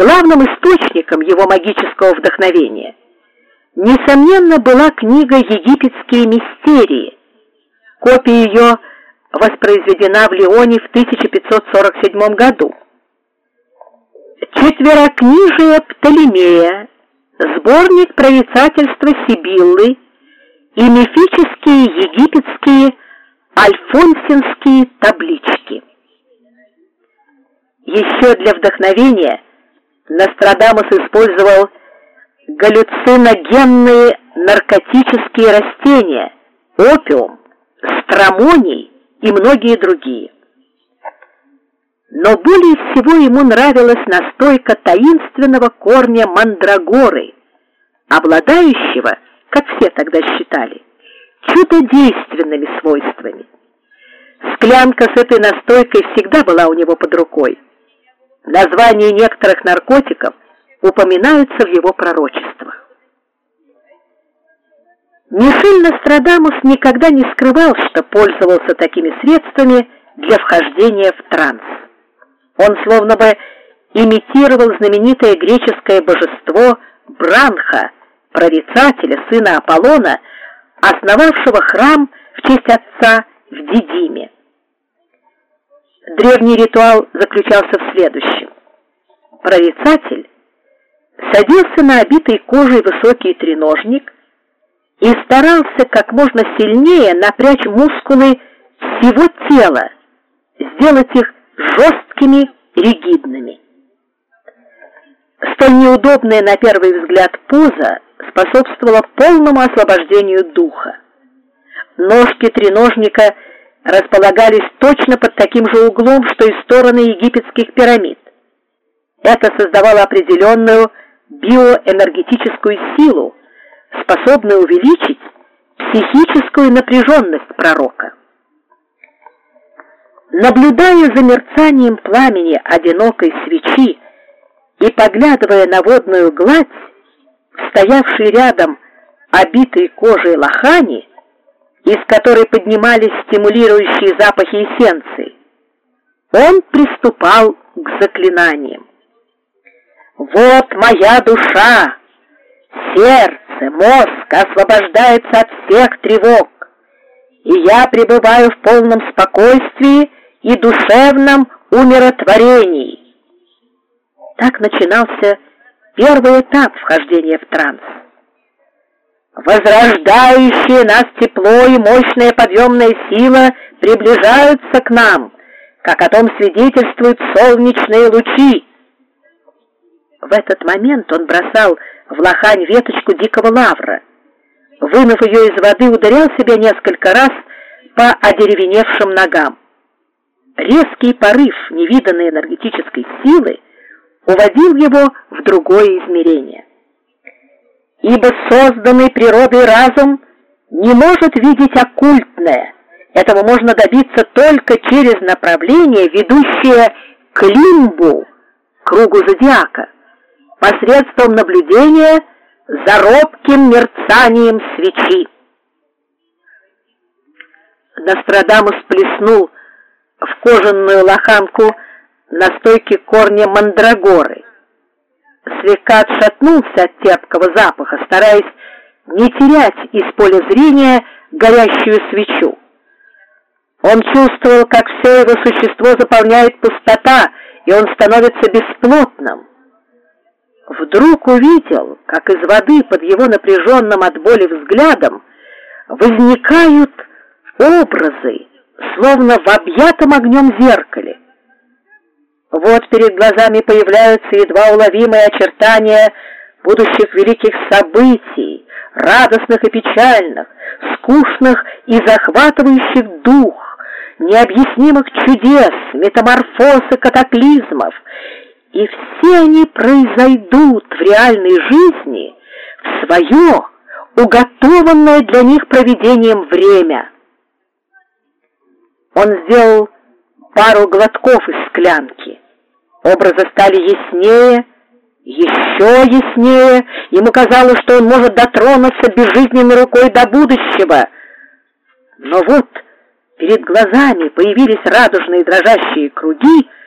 Главным источником его магического вдохновения, несомненно, была книга «Египетские мистерии». Копия ее воспроизведена в Лионе в 1547 году. Четверокнижие Птолемея, сборник прорицательства Сибиллы и мифические египетские альфонсинские таблички. Еще для вдохновения Нострадамус использовал галлюциногенные наркотические растения, опиум, стромоний и многие другие. Но более всего ему нравилась настойка таинственного корня мандрагоры, обладающего, как все тогда считали, чудодейственными свойствами. Склянка с этой настойкой всегда была у него под рукой. Названия некоторых наркотиков упоминаются в его пророчествах. Мишель Нострадамус никогда не скрывал, что пользовался такими средствами для вхождения в транс. Он словно бы имитировал знаменитое греческое божество Бранха, прорицателя, сына Аполлона, основавшего храм в честь отца в Дидиме. Древний ритуал заключался в следующем. Прорицатель садился на обитый кожей высокий треножник и старался как можно сильнее напрячь мускулы всего тела, сделать их жесткими, ригидными. Столь неудобная на первый взгляд поза способствовала полному освобождению духа. Ножки треножника располагались точно под таким же углом, что и стороны египетских пирамид. Это создавало определенную биоэнергетическую силу, способную увеличить психическую напряженность пророка. Наблюдая за мерцанием пламени одинокой свечи и поглядывая на водную гладь, стоявшей рядом обитой кожей лохани, из которой поднимались стимулирующие запахи эссенции, он приступал к заклинаниям. «Вот моя душа, сердце, мозг освобождается от всех тревог, и я пребываю в полном спокойствии и душевном умиротворении». Так начинался первый этап вхождения в транс. Возрождающее нас тепло и мощная подъемная сила приближаются к нам, как о том свидетельствуют солнечные лучи. В этот момент он бросал в лохань веточку дикого лавра. Вынув ее из воды, ударял себя несколько раз по одеревеневшим ногам. Резкий порыв невиданной энергетической силы уводил его в другое измерение. Ибо созданный природой разум не может видеть оккультное. Этого можно добиться только через направление, ведущее к лимбу, кругу зодиака, посредством наблюдения за робким мерцанием свечи. Нострадамус плеснул в кожаную лоханку настойки корня мандрагоры. Слегка отшатнулся от терпкого запаха, стараясь не терять из поля зрения горящую свечу. Он чувствовал, как все его существо заполняет пустота, и он становится бесплотным. Вдруг увидел, как из воды под его напряженным от боли взглядом возникают образы, словно в объятом огнем зеркале. Вот перед глазами появляются едва уловимые очертания будущих великих событий, радостных и печальных, скучных и захватывающих дух, необъяснимых чудес, метаморфоз и катаклизмов. И все они произойдут в реальной жизни в свое, уготованное для них провидением время. Он сделал пару глотков из склянки. Образы стали яснее, еще яснее. Ему казалось, что он может дотронуться безжизненной рукой до будущего. Но вот перед глазами появились радужные дрожащие круги,